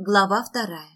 Глава 2.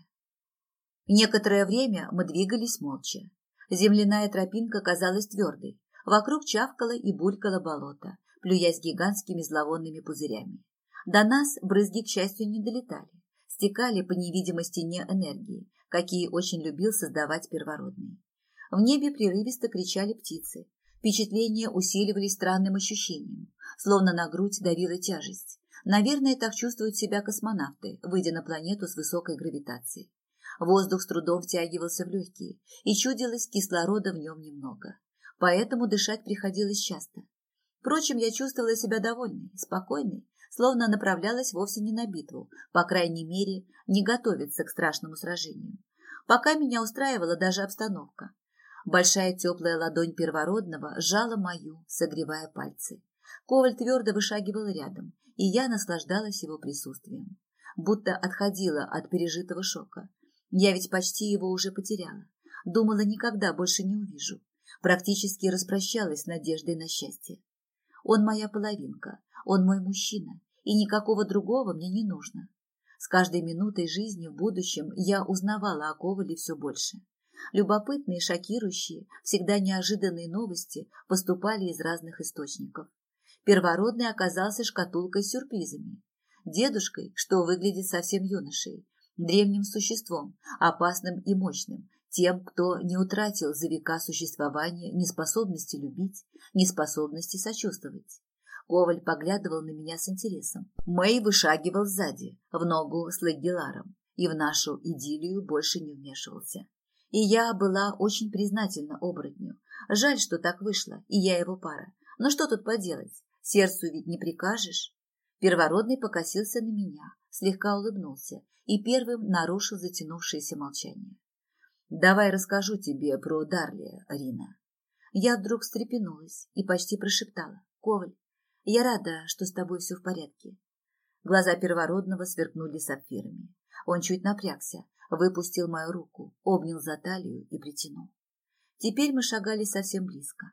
Некоторое время мы двигались молча. Земляная тропинка казалась твердой. Вокруг чавкало и булькало болото, плюясь гигантскими зловонными пузырями. До нас брызги, к счастью, не долетали. Стекали по невидимой стене энергии, какие очень любил создавать первородный. В небе прерывисто кричали птицы. Впечатления усиливались странным ощущением, словно на грудь давила тяжесть. Наверное, так чувствуют себя космонавты, выйдя на планету с высокой гравитацией. Воздух с трудом втягивался в легкие, и чудилось, кислорода в нем немного. Поэтому дышать приходилось часто. Впрочем, я чувствовала себя довольной, спокойной, словно направлялась вовсе не на битву, по крайней мере, не готовиться к страшному сражению. Пока меня устраивала даже обстановка. Большая теплая ладонь первородного сжала мою, согревая пальцы. Коваль твердо вышагивал рядом, и я наслаждалась его присутствием. Будто отходила от пережитого шока. Я ведь почти его уже потеряла. Думала, никогда больше не увижу. Практически распрощалась с надеждой на счастье. Он моя половинка, он мой мужчина, и никакого другого мне не нужно. С каждой минутой жизни в будущем я узнавала о Ковале все больше. Любопытные, шокирующие, всегда неожиданные новости поступали из разных источников. Первородный оказался шкатулкой с сюрпризами. Дедушкой, что выглядит совсем юношей, древним существом, опасным и мощным, тем, кто не утратил за века существования ни способности любить, ни способности сочувствовать. Коваль поглядывал на меня с интересом. Мэй вышагивал сзади, в ногу с Лагеларом, и в нашу идиллию больше не вмешивался. И я была очень признательна оборотню. Жаль, что так вышло, и я его пара. Но что тут поделать? Сердцу ведь не прикажешь. Первородный покосился на меня, слегка улыбнулся и первым нарушил затянувшееся молчание. «Давай расскажу тебе про Дарли, Рина». Я вдруг встрепенулась и почти прошептала. «Коваль, я рада, что с тобой все в порядке». Глаза первородного сверкнули сапфирами. Он чуть напрягся, выпустил мою руку, обнял за талию и притянул. Теперь мы шагали совсем близко.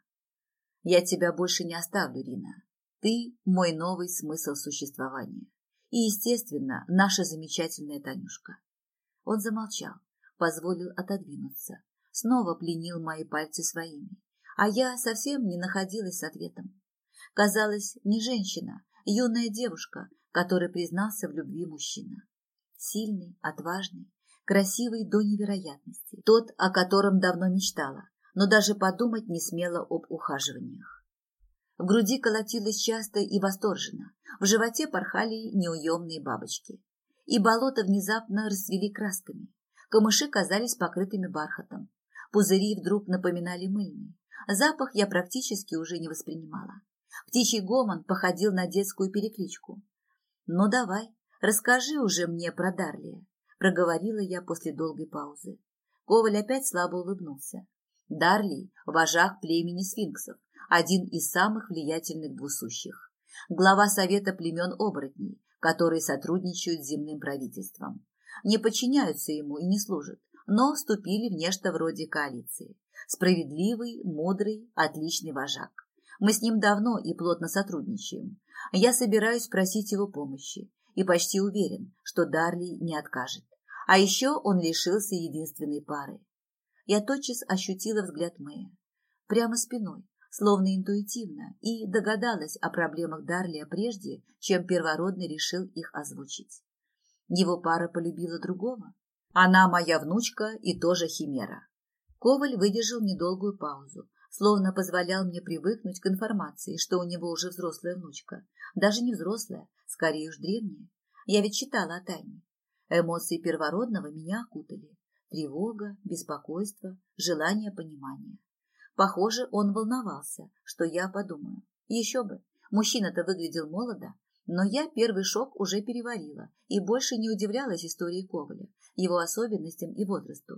«Я тебя больше не оставлю, Рина. Ты – мой новый смысл существования. И, естественно, наша замечательная Танюшка». Он замолчал, позволил отодвинуться, снова пленил мои пальцы своими, а я совсем не находилась с ответом. Казалось, не женщина, юная девушка, которой признался в любви мужчина. Сильный, отважный, красивый до невероятности, тот, о котором давно мечтала, но даже подумать не смела об ухаживаниях. В груди колотилось часто и восторженно, в животе порхали неуемные бабочки. И болото внезапно расцвели красками. Камыши казались покрытыми бархатом. Пузыри вдруг напоминали мыльные. Запах я практически уже не воспринимала. Птичий гомон походил на детскую перекличку. «Ну давай, расскажи уже мне про Дарлия», — проговорила я после долгой паузы. Коваль опять слабо улыбнулся. Дарлий – вожак племени сфинксов, один из самых влиятельных двусущих. Глава совета племен оборотней, которые сотрудничают с земным правительством. Не подчиняются ему и не служат, но вступили в нечто вроде коалиции. Справедливый, мудрый, отличный вожак. Мы с ним давно и плотно сотрудничаем. Я собираюсь просить его помощи и почти уверен, что Дарлий не откажет. А еще он лишился единственной пары. Я тотчас ощутила взгляд Мэя. Прямо спиной, словно интуитивно, и догадалась о проблемах Дарлия прежде, чем первородный решил их озвучить. Его пара полюбила другого. Она моя внучка и тоже химера. Коваль выдержал недолгую паузу, словно позволял мне привыкнуть к информации, что у него уже взрослая внучка. Даже не взрослая, скорее уж древняя. Я ведь читала о тайне. Эмоции первородного меня окутали. Тревога, беспокойство, желание понимания. Похоже, он волновался, что я подумаю. Еще бы, мужчина-то выглядел молодо, но я первый шок уже переварила и больше не удивлялась истории Коваля, его особенностям и возрасту.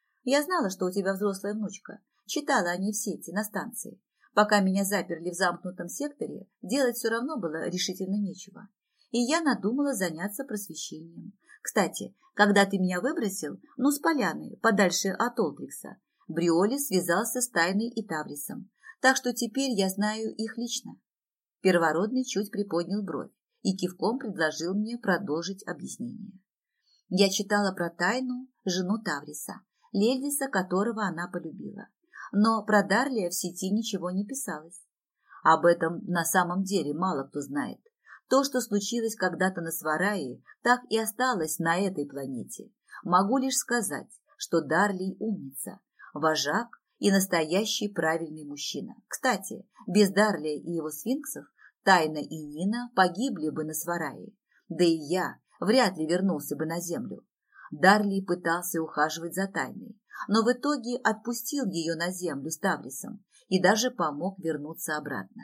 Я знала, что у тебя взрослая внучка, читала о ней в сети, на станции. Пока меня заперли в замкнутом секторе, делать все равно было решительно нечего. И я надумала заняться просвещением. Кстати, когда ты меня выбросил, с поляны, подальше от Олтрикса, Бриоли связался с Тайной и Таврисом, так что теперь я знаю их лично. Первородный чуть приподнял бровь и кивком предложил мне продолжить объяснение. Я читала про Тайну, жену Тавриса, Лельдиса, которого она полюбила. Но про Дарлия в сети ничего не писалось. Об этом на самом деле мало кто знает. То, что случилось когда-то на Сварае, так и осталось на этой планете. Могу лишь сказать, что Дарлий умница, вожак и настоящий правильный мужчина. Кстати, без Дарлия и его сфинксов Тайна и Нина погибли бы на Сварае. Да и я вряд ли вернулся бы на Землю. Дарлий пытался ухаживать за Тайной, но в итоге отпустил ее на Землю с Таврисом и даже помог вернуться обратно.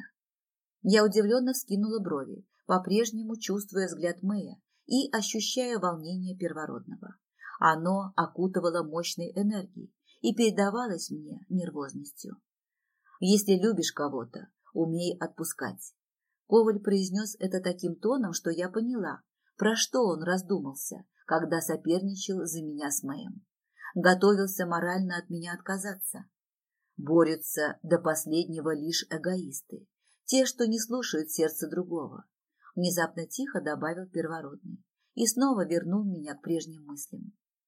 Я удивленно вскинула брови, по-прежнему чувствуя взгляд Мэя и ощущая волнение первородного. Оно окутывало мощной энергией и передавалось мне нервозностью. «Если любишь кого-то, умей отпускать». Коваль произнес это таким тоном, что я поняла, про что он раздумался, когда соперничал за меня с Мэем. Готовился морально от меня отказаться. Борются до последнего лишь эгоисты, те, что не слушают сердца другого. Внезапно тихо добавил первородный и снова вернул меня к прежним мыслям.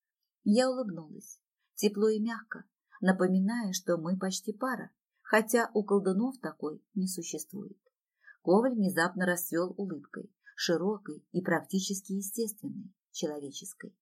Я улыбнулась, тепло и мягко, напоминая, что мы почти пара, хотя у колдунов такой не существует. Коваль внезапно расцвел улыбкой, широкой и практически естественной, человеческой.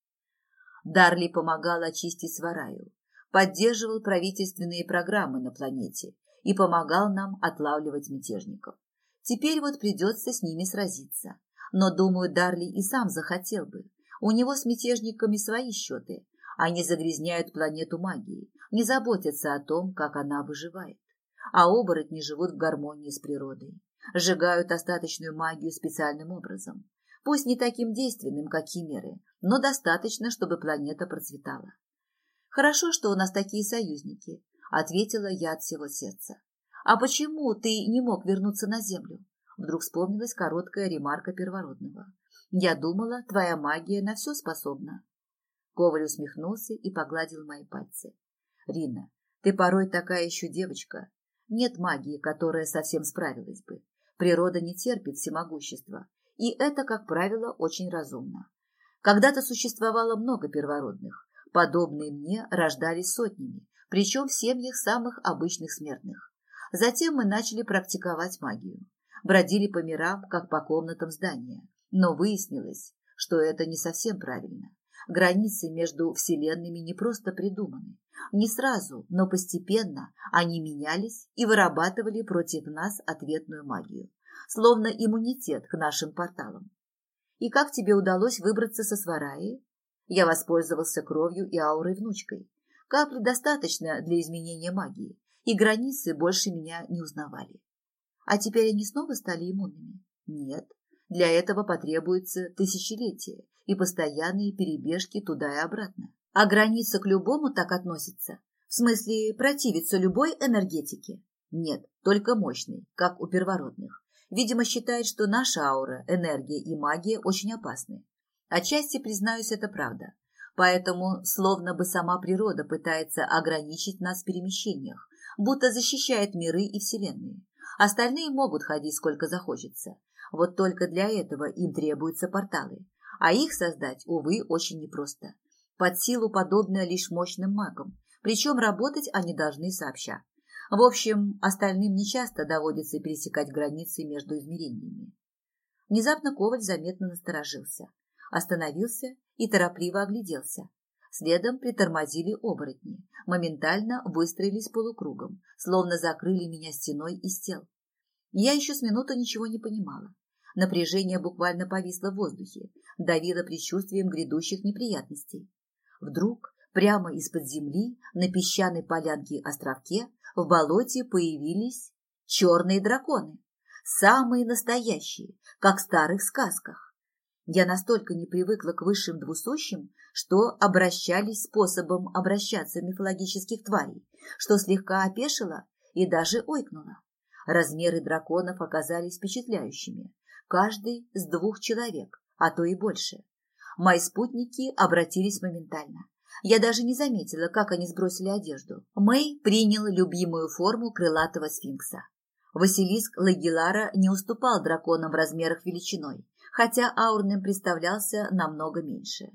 Дарли помогал очистить Свараю, поддерживал правительственные программы на планете и помогал нам отлавливать мятежников. Теперь вот придется с ними сразиться. Но, думаю, Дарли и сам захотел бы. У него с мятежниками свои счеты. Они загрязняют планету магией, не заботятся о том, как она выживает. А оборотни живут в гармонии с природой. Сжигают остаточную магию специальным образом. Пусть не таким действенным, как химеры, но достаточно, чтобы планета процветала. «Хорошо, что у нас такие союзники», — ответила я от всего сердца. «А почему ты не мог вернуться на Землю?» Вдруг вспомнилась короткая ремарка первородного. «Я думала, твоя магия на все способна». Коваль усмехнулся и погладил мои пальцы. «Рина, ты порой такая еще девочка. Нет магии, которая совсем справилась бы. Природа не терпит всемогущества, и это, как правило, очень разумно. Когда-то существовало много первородных. Подобные мне рождались сотнями, причем в семьях самых обычных смертных. Затем мы начали практиковать магию. Бродили по мирам, как по комнатам здания. Но выяснилось, что это не совсем правильно. Границы между вселенными не просто придуманы. Не сразу, но постепенно они менялись и вырабатывали против нас ответную магию, словно иммунитет к нашим порталам. И как тебе удалось выбраться со Свараи? Я воспользовался кровью и аурой внучкой. Капли достаточно для изменения магии, и границы больше меня не узнавали. А теперь они снова стали иммунными? Нет, для этого потребуется тысячелетие и постоянные перебежки туда и обратно. А граница к любому так относится? В смысле, противится любой энергетике? Нет, только мощной, как у первородных. Видимо, считает, что наша аура, энергия и магия очень опасны. Отчасти, признаюсь, это правда. Поэтому, словно бы сама природа пытается ограничить нас в перемещениях, будто защищает миры и вселенные. Остальные могут ходить сколько захочется. Вот только для этого им требуются порталы. А их создать, увы, очень непросто. Под силу подобное лишь мощным магам. Причем работать они должны сообща. В общем, остальным нечасто доводится пересекать границы между измерениями. Внезапно Коваль заметно насторожился. Остановился и торопливо огляделся. Следом притормозили оборотни, моментально выстроились полукругом, словно закрыли меня стеной из тел. Я еще с минуту ничего не понимала. Напряжение буквально повисло в воздухе, давило предчувствием грядущих неприятностей. Вдруг прямо из-под земли на песчаной полянке-островке в болоте появились черные драконы, самые настоящие, как в старых сказках. Я настолько не привыкла к высшим двусущим, что обращались способом обращаться мифологических тварей, что слегка опешила и даже ойкнула. Размеры драконов оказались впечатляющими, каждый с 2 человек, а то и больше. Мои спутники обратились моментально. Я даже не заметила, как они сбросили одежду. Мэй принял любимую форму крылатого сфинкса. Василиск Лагилара не уступал драконам в размерах величиной, хотя аурным представлялся намного меньше.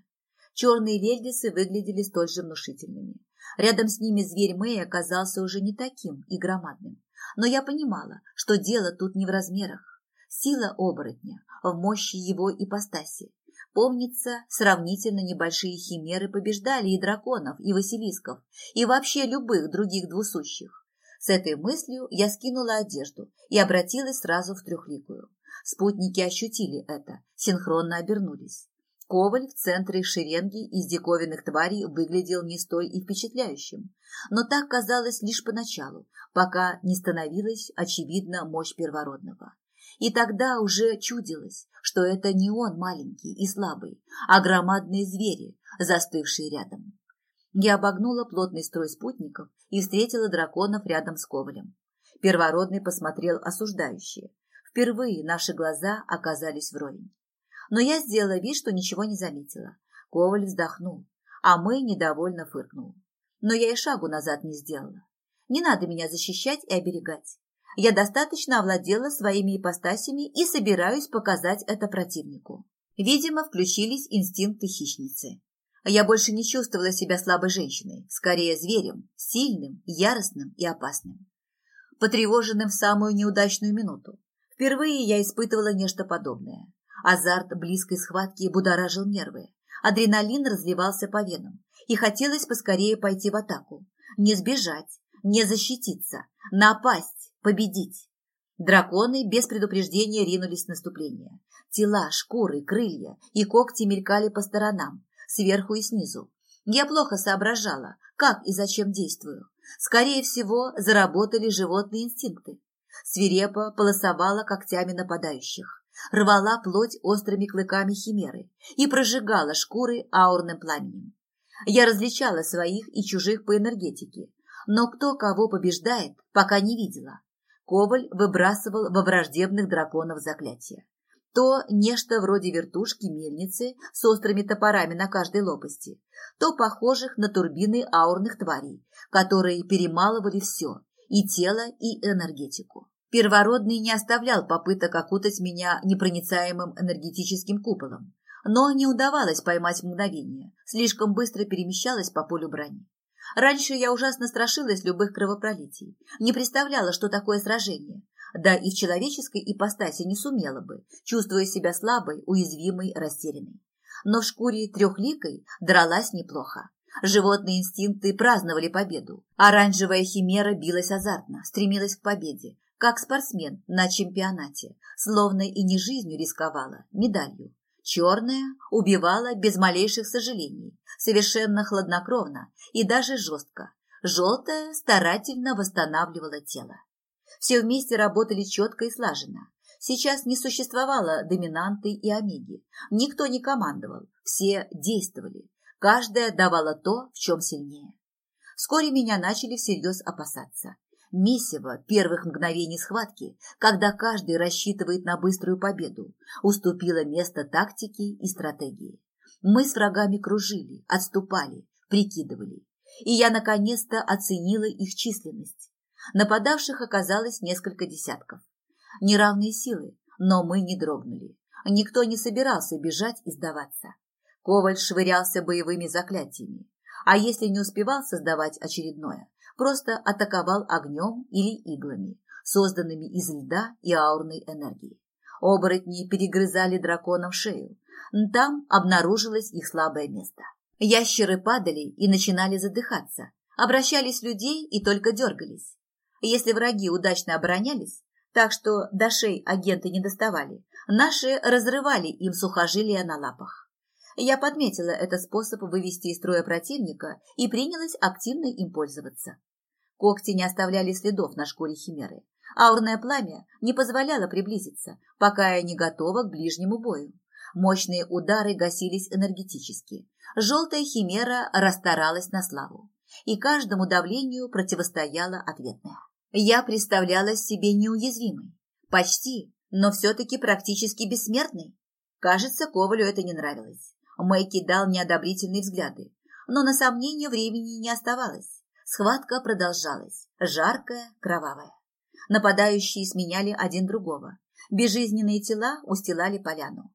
Черные вельдисы выглядели столь же внушительными. Рядом с ними зверь Мэй оказался уже не таким и громадным. Но я понимала, что дело тут не в размерах. Сила оборотня в мощи его ипостаси. Помнится, сравнительно небольшие химеры побеждали и драконов, и василисков, и вообще любых других двусущих. С этой мыслью я скинула одежду и обратилась сразу в трехликую. Спутники ощутили это, синхронно обернулись. Коваль в центре шеренги из диковинных тварей выглядел не столь и впечатляющим, но так казалось лишь поначалу, пока не становилась очевидна мощь первородного. И тогда уже чудилось, что это не он маленький и слабый, а громадные звери, застывшие рядом. Я обогнула плотный строй спутников и встретила драконов рядом с Ковалем. Первородный посмотрел осуждающе. Впервые наши глаза оказались вровень. Но я сделала вид, что ничего не заметила. Коваль вздохнул, а Мэй недовольно фыркнул. Но я и шагу назад не сделала. Не надо меня защищать и оберегать. Я достаточно овладела своими ипостасями и собираюсь показать это противнику. Видимо, включились инстинкты хищницы. Я больше не чувствовала себя слабой женщиной, скорее зверем, сильным, яростным и опасным. Потревоженным в самую неудачную минуту. Впервые я испытывала нечто подобное. Азарт близкой схватки будоражил нервы. Адреналин разливался по венам, и хотелось поскорее пойти в атаку. Не сбежать, не защититься, напасть, победить. Драконы без предупреждения ринулись в наступление. Тела, шкуры, крылья и когти мелькали по сторонам, сверху и снизу. Я плохо соображала, как и зачем действую. Скорее всего, заработали животные инстинкты. Свирепо полосовала когтями нападающих, рвала плоть острыми клыками химеры и прожигала шкуры аурным пламенем. Я различала своих и чужих по энергетике, но кто кого побеждает, пока не видела. Коваль выбрасывал во враждебных драконов заклятия. То нечто вроде вертушки-мельницы с острыми топорами на каждой лопасти, то похожих на турбины аурных тварей, которые перемалывали все – и тело, и энергетику. Первородный не оставлял попыток окутать меня непроницаемым энергетическим куполом, но не удавалось поймать мгновение, слишком быстро перемещалась по полю брани. Раньше я ужасно страшилась любых кровопролитий, не представляла, что такое сражение, да и в человеческой ипостаси не сумела бы, чувствуя себя слабой, уязвимой, растерянной. Но в шкуре трехликой дралась неплохо. Животные инстинкты праздновали победу. Оранжевая химера билась азартно, стремилась к победе, как спортсмен на чемпионате, словно и не жизнью рисковала, медалью. Черная убивала без малейших сожалений, совершенно хладнокровно и даже жестко. Желтая старательно восстанавливала тело. Все вместе работали четко и слаженно. Сейчас не существовало доминанты и омеги. Никто не командовал, все действовали. Каждая давала то, в чем сильнее. Вскоре меня начали всерьез опасаться. Месиво первых мгновений схватки, когда каждый рассчитывает на быструю победу, уступило место тактике и стратегии. Мы с врагами кружили, отступали, прикидывали. И я наконец-то оценила их численность. Нападавших оказалось несколько десятков. Неравные силы, но мы не дрогнули. Никто не собирался бежать и сдаваться. Коваль швырялся боевыми заклятиями, а если не успевал создавать очередное, просто атаковал огнем или иглами, созданными из льда и аурной энергии. Оборотни перегрызали драконам шею, там обнаружилось их слабое место. Ящеры падали и начинали задыхаться, обращались в людей и только дергались. Если враги удачно оборонялись, так что до шеи агенты не доставали, наши разрывали им сухожилия на лапах. Я подметила этот способ вывести из строя противника и принялась активно им пользоваться. Когти не оставляли следов на шкуре химеры. Аурное пламя не позволяло приблизиться, пока я не готова к ближнему бою. Мощные удары гасились энергетически. Желтая химера расстаралась на славу, и каждому давлению противостояла ответная. Я представляла себе неуязвимой, почти, но все-таки практически бессмертной. Кажется, Ковалю это не нравилось. Мэй кидал неодобрительные взгляды, но на сомнение времени не оставалось. Схватка продолжалась, жаркая, кровавая. Нападающие сменяли один другого. Безжизненные тела устилали поляну.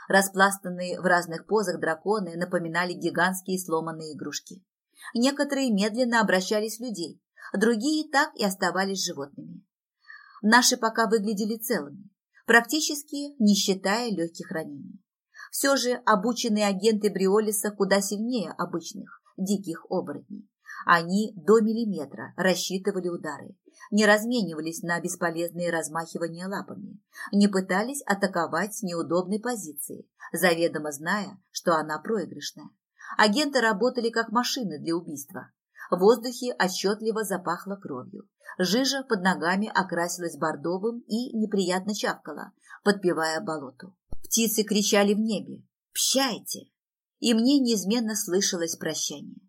Распластанные в разных позах драконы напоминали гигантские сломанные игрушки. Некоторые медленно обращались в людей, другие так и оставались животными. Наши пока выглядели целыми, практически не считая легких ранений. Все же обученные агенты Бриолиса куда сильнее обычных диких оборотней. Они до миллиметра рассчитывали удары, не разменивались на бесполезные размахивания лапами, не пытались атаковать с неудобной позиции, заведомо зная, что она проигрышная. Агенты работали как машины для убийства. В воздухе отчетливо запахло кровью. Жижа под ногами окрасилась бордовым и неприятно чавкала, подпевая болоту. Птицы кричали в небе «Пщайте!», и мне неизменно слышалось прощание.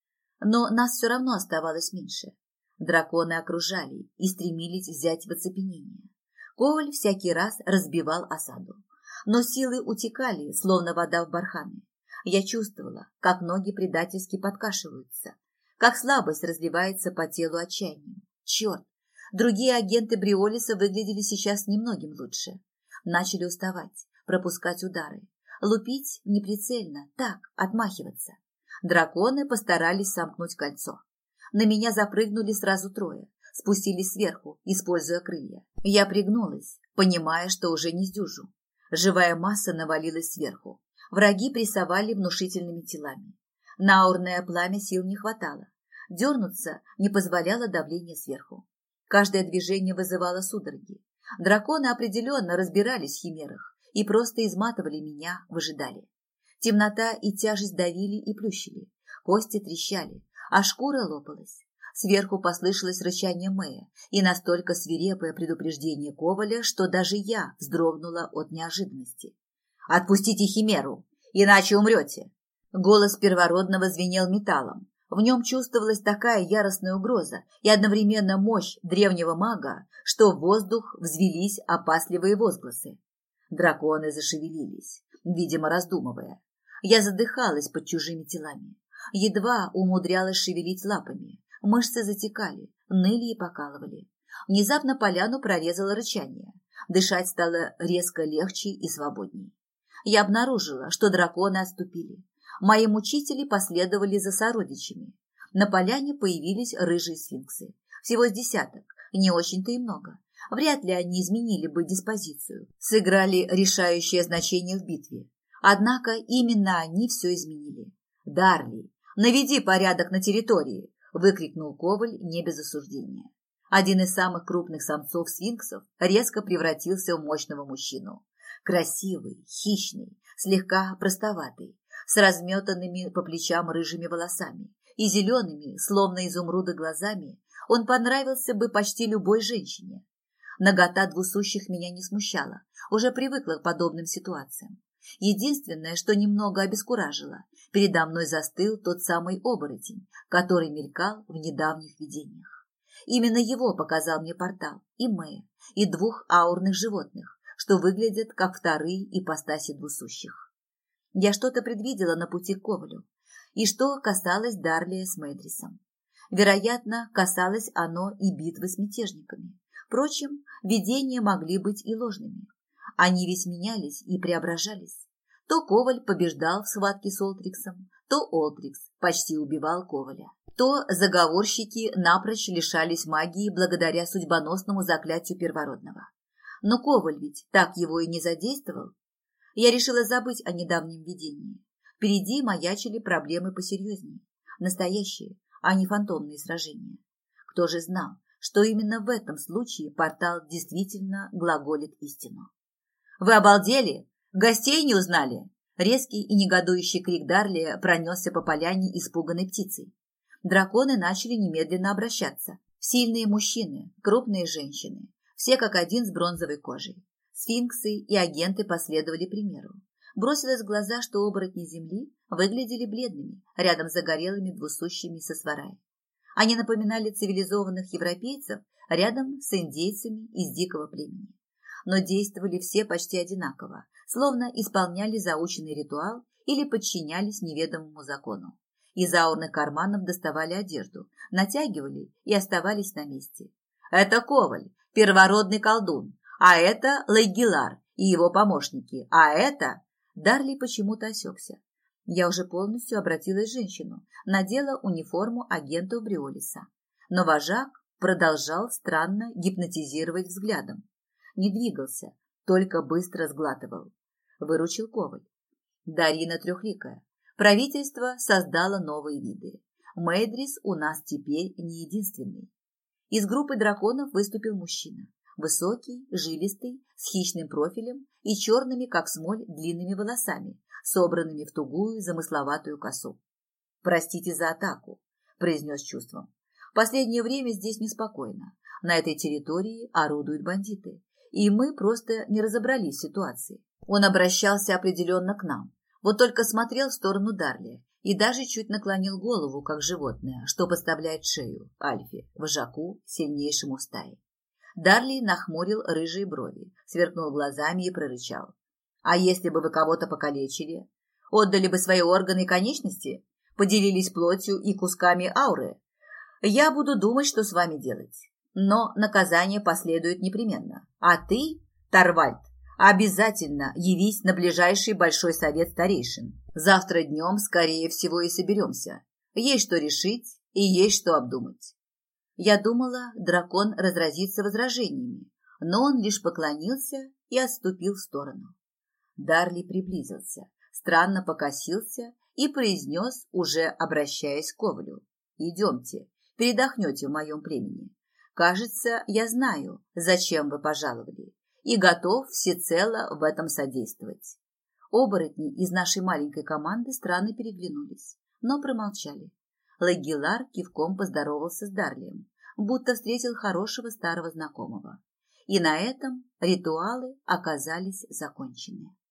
Но нас все равно оставалось меньше. Драконы окружали и стремились взять в оцепенение. Коваль всякий раз разбивал осаду. Но силы утекали, словно вода в барханы. Я чувствовала, как ноги предательски подкашиваются, как слабость разливается по телу отчаянием. Черт! Другие агенты Бриолиса выглядели сейчас немногим лучше. Начали уставать, пропускать удары, лупить неприцельно, так, отмахиваться. Драконы постарались сомкнуть кольцо. На меня запрыгнули сразу трое, спустились сверху, используя крылья. Я пригнулась, понимая, что уже не сдюжу. Живая масса навалилась сверху. Враги прессовали внушительными телами. На аурное пламя сил не хватало. Дернуться не позволяло давление сверху. Каждое движение вызывало судороги. Драконы определенно разбирались в химерах и просто изматывали меня, выжидали. Темнота и тяжесть давили и плющили, кости трещали, а шкура лопалась. Сверху послышалось рычание Мэя и настолько свирепое предупреждение Коваля, что даже я вздрогнула от неожиданности. «Отпустите химеру, иначе умрете!» Голос первородного звенел металлом. В нем чувствовалась такая яростная угроза и одновременно мощь древнего мага, что в воздух взвелись опасливые возгласы. Драконы зашевелились, видимо, раздумывая. Я задыхалась под чужими телами. Едва умудрялась шевелить лапами. Мышцы затекали, ныли и покалывали. Внезапно поляну прорезало рычание. Дышать стало резко легче и свободней. Я обнаружила, что драконы отступили. Мои мучители последовали за сородичами. На поляне появились рыжие сфинксы. Всего с десяток, не очень-то и много. Вряд ли они изменили бы диспозицию, сыграли решающее значение в битве. Однако именно они все изменили. «Дарли, наведи порядок на территории!» – выкрикнул Коваль не без осуждения. Один из самых крупных самцов сфинксов резко превратился в мощного мужчину. Красивый, хищный, слегка простоватый, с разметанными по плечам рыжими волосами и зелеными, словно изумруды, глазами, он понравился бы почти любой женщине. Нагота двусущих меня не смущала, уже привыкла к подобным ситуациям. Единственное, что немного обескуражило, передо мной застыл тот самый оборотень, который мелькал в недавних видениях. Именно его показал мне портал, и Мэя, и двух аурных животных, что выглядят как вторые ипостаси двусущих. Я что-то предвидела на пути к Ковалю, и что касалось Дарлия с Мэдрисом. Вероятно, касалось оно и битвы с мятежниками. Впрочем, видения могли быть и ложными. Они ведь менялись и преображались. То Коваль побеждал в схватке с Олтриксом, то Олтрикс почти убивал Коваля. То заговорщики напрочь лишались магии благодаря судьбоносному заклятию первородного. Но Коваль ведь так его и не задействовал. Я решила забыть о недавнем видении. Впереди маячили проблемы посерьезнее. Настоящие, а не фантомные сражения. Кто же знал, что именно в этом случае портал действительно глаголит истину. «Вы обалдели? Гостей не узнали?» Резкий и негодующий крик Дарлия пронесся по поляне испуганной птицей. Драконы начали немедленно обращаться. Сильные мужчины, крупные женщины, все как один с бронзовой кожей. Сфинксы и агенты последовали примеру. Бросилось в глаза, что оборотни земли выглядели бледными, рядом с загорелыми двусущими со сварая. Они напоминали цивилизованных европейцев рядом с индейцами из дикого племени. Но действовали все почти одинаково, словно исполняли заученный ритуал или подчинялись неведомому закону. Из аурных карманов доставали одежду, натягивали и оставались на месте. «Это Коваль, первородный колдун, а это Лейгилар и его помощники, а это...» Дарли почему-то осекся. Я уже полностью обратилась в женщину, надела униформу агентов Бриолиса. Но вожак продолжал странно гипнотизировать взглядом. Не двигался, только быстро сглатывал. Выручил Коваль. Дарина трехликая. Правительство создало новые виды. Мэйдрис у нас теперь не единственный. Из группы драконов выступил мужчина. Высокий, жилистый, с хищным профилем и черными, как смоль, длинными волосами, собранными в тугую, замысловатую косу. «Простите за атаку», – произнес чувством. «В последнее время здесь неспокойно. На этой территории орудуют бандиты, и мы просто не разобрались в ситуации». Он обращался определенно к нам, вот только смотрел в сторону Дарли и даже чуть наклонил голову, как животное, что подставляет шею Альфе, вожаку, сильнейшему стаи. Дарли нахмурил рыжие брови, сверкнул глазами и прорычал. «А если бы вы кого-то покалечили? Отдали бы свои органы и конечности? Поделились плотью и кусками ауры? Я буду думать, что с вами делать. Но наказание последует непременно. А ты, Торвальд, обязательно явись на ближайший большой совет старейшин. Завтра днем, скорее всего, и соберемся. Есть что решить и есть что обдумать». Я думала, дракон разразится возражениями, но он лишь поклонился и отступил в сторону. Дарли приблизился, странно покосился и произнес, уже обращаясь к Ковалю: «Идемте, передохнете в моем племени. Кажется, я знаю, зачем вы пожаловали, и готов всецело в этом содействовать». Оборотни из нашей маленькой команды странно переглянулись, но промолчали. Лагилар кивком поздоровался с Дарлием, будто встретил хорошего старого знакомого. И на этом ритуалы оказались закончены.